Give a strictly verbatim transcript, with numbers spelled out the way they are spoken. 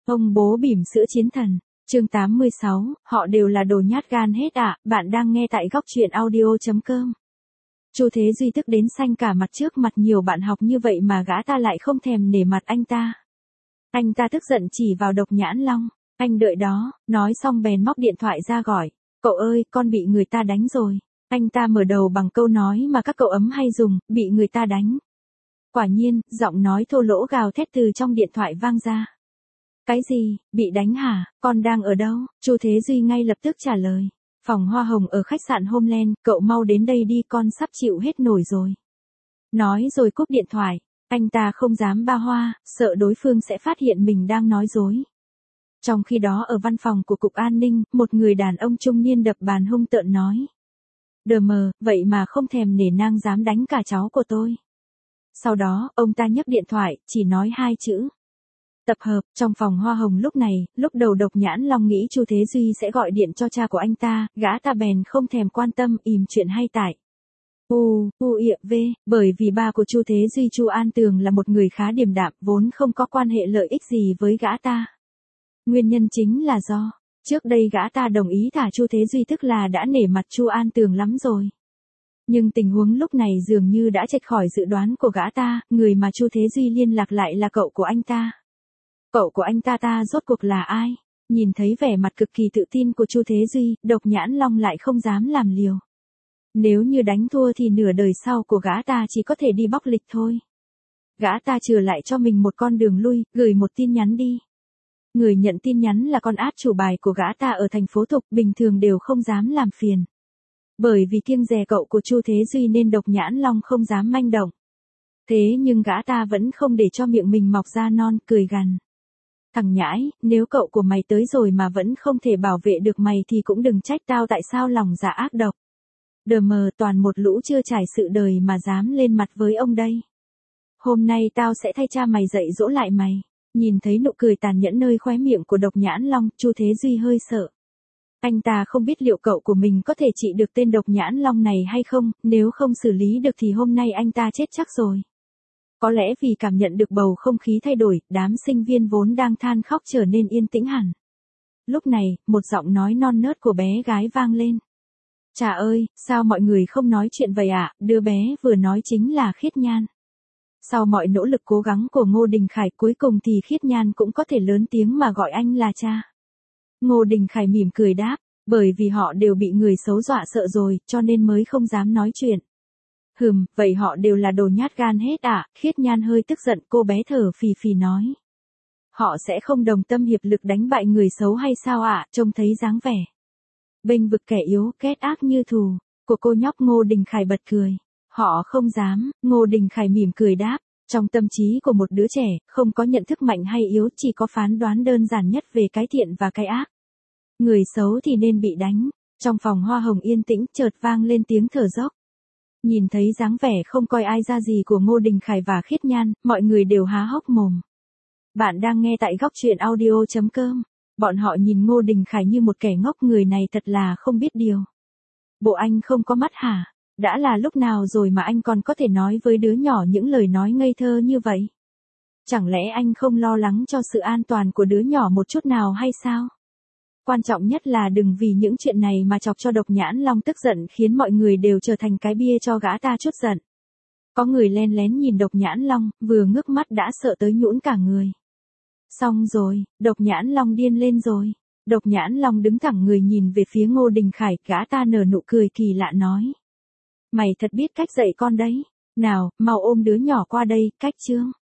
Ông bố bỉm sữa chiến thần, chương tám mươi sáu, họ đều là đồ nhát gan hết ạ, bạn đang nghe tại góc truyện audio.com. Chu Thế Duy tức đến xanh cả mặt trước mặt nhiều bạn học như vậy mà gã ta lại không thèm nể mặt anh ta. Anh ta tức giận chỉ vào Độc Nhãn Long, anh đợi đó, nói xong bèn móc điện thoại ra gọi, cậu ơi, con bị người ta đánh rồi. Anh ta mở đầu bằng câu nói mà các cậu ấm hay dùng, bị người ta đánh. Quả nhiên, giọng nói thô lỗ gào thét từ trong điện thoại vang ra. Cái gì, bị đánh hả, con đang ở đâu? Chu Thế Duy ngay lập tức trả lời. Phòng hoa hồng ở khách sạn Homeland, cậu mau đến đây đi, con sắp chịu hết nổi rồi. Nói rồi cúp điện thoại, anh ta không dám ba hoa, sợ đối phương sẽ phát hiện mình đang nói dối. Trong khi đó ở văn phòng của Cục An ninh, một người đàn ông trung niên đập bàn hung tợn nói. Đờ mờ, vậy mà không thèm nể nang dám đánh cả cháu của tôi. Sau đó, ông ta nhấc điện thoại, chỉ nói hai chữ. Tập hợp, trong phòng hoa hồng lúc này, lúc đầu Độc Nhãn Long nghĩ Chu Thế Duy sẽ gọi điện cho cha của anh ta, gã ta bèn không thèm quan tâm, ìm chuyện hay tại. U, U ịa V, bởi vì ba của Chu Thế Duy Chu An Tường là một người khá điềm đạm, vốn không có quan hệ lợi ích gì với gã ta. Nguyên nhân chính là do, trước đây gã ta đồng ý thả Chu Thế Duy, tức là đã nể mặt Chu An Tường lắm rồi. Nhưng tình huống lúc này dường như đã chệch khỏi dự đoán của gã ta, người mà Chu Thế Duy liên lạc lại là cậu của anh ta. Cậu của anh ta ta rốt cuộc là ai? Nhìn thấy vẻ mặt cực kỳ tự tin của Chu Thế Duy, Độc Nhãn Long lại không dám làm liều. Nếu như đánh thua thì nửa đời sau của gã ta chỉ có thể đi bóc lịch thôi. Gã ta chừa lại cho mình một con đường lui, gửi một tin nhắn đi. Người nhận tin nhắn là con át chủ bài của gã ta ở thành phố Thục, bình thường đều không dám làm phiền. Bởi vì kiêng dè cậu của Chu Thế Duy nên Độc Nhãn Long không dám manh động. Thế nhưng gã ta vẫn không để cho miệng mình mọc ra non, cười gằn. Thằng nhãi, nếu cậu của mày tới rồi mà vẫn không thể bảo vệ được mày thì cũng đừng trách tao tại sao lòng dạ ác độc. Đờ mờ, toàn một lũ chưa trải sự đời mà dám lên mặt với ông đây. Hôm nay tao sẽ thay cha mày dạy dỗ lại mày. Nhìn thấy nụ cười tàn nhẫn nơi khóe miệng của Độc Nhãn Long, Chu Thế Duy hơi sợ. Anh ta không biết liệu cậu của mình có thể trị được tên Độc Nhãn Long này hay không, nếu không xử lý được thì hôm nay anh ta chết chắc rồi. Có lẽ vì cảm nhận được bầu không khí thay đổi, đám sinh viên vốn đang than khóc trở nên yên tĩnh hẳn. Lúc này, một giọng nói non nớt của bé gái vang lên. Chà ơi, sao mọi người không nói chuyện vậy ạ, à? Đứa bé vừa nói chính là Khiết Nhan. Sau mọi nỗ lực cố gắng của Ngô Đình Khải, cuối cùng thì Khiết Nhan cũng có thể lớn tiếng mà gọi anh là cha. Ngô Đình Khải mỉm cười đáp, bởi vì họ đều bị người xấu dọa sợ rồi, cho nên mới không dám nói chuyện. Hừm, vậy họ đều là đồ nhát gan hết ạ, à? Khiết Nhan hơi tức giận, cô bé thở phì phì nói. Họ sẽ không đồng tâm hiệp lực đánh bại người xấu hay sao ạ, à? Trông thấy dáng vẻ bênh vực kẻ yếu, ghét ác như thù của cô nhóc. Ngô Đình Khải bật cười. Họ không dám, Ngô Đình Khải mỉm cười đáp, trong tâm trí của một đứa trẻ, không có nhận thức mạnh hay yếu, chỉ có phán đoán đơn giản nhất về cái thiện và cái ác. Người xấu thì nên bị đánh. Trong phòng hoa hồng yên tĩnh, chợt vang lên tiếng thở dốc. Nhìn thấy dáng vẻ không coi ai ra gì của Ngô Đình Khải và Khiết Nhan, mọi người đều há hốc mồm. Bạn đang nghe tại góc truyện audio.com. Bọn họ nhìn Ngô Đình Khải như một kẻ ngốc, người này thật là không biết điều. Bộ anh không có mắt hả? Đã là lúc nào rồi mà anh còn có thể nói với đứa nhỏ những lời nói ngây thơ như vậy? Chẳng lẽ anh không lo lắng cho sự an toàn của đứa nhỏ một chút nào hay sao? Quan trọng nhất là đừng vì những chuyện này mà chọc cho Độc Nhãn Long tức giận, khiến mọi người đều trở thành cái bia cho gã ta chút giận. Có người len lén nhìn Độc Nhãn Long, vừa ngước mắt đã sợ tới nhũn cả người. Xong rồi, Độc Nhãn Long điên lên rồi. Độc Nhãn Long đứng thẳng người nhìn về phía Ngô Đình Khải, gã ta nở nụ cười kỳ lạ nói. Mày thật biết cách dạy con đấy. Nào, mau ôm đứa nhỏ qua đây, cách chương.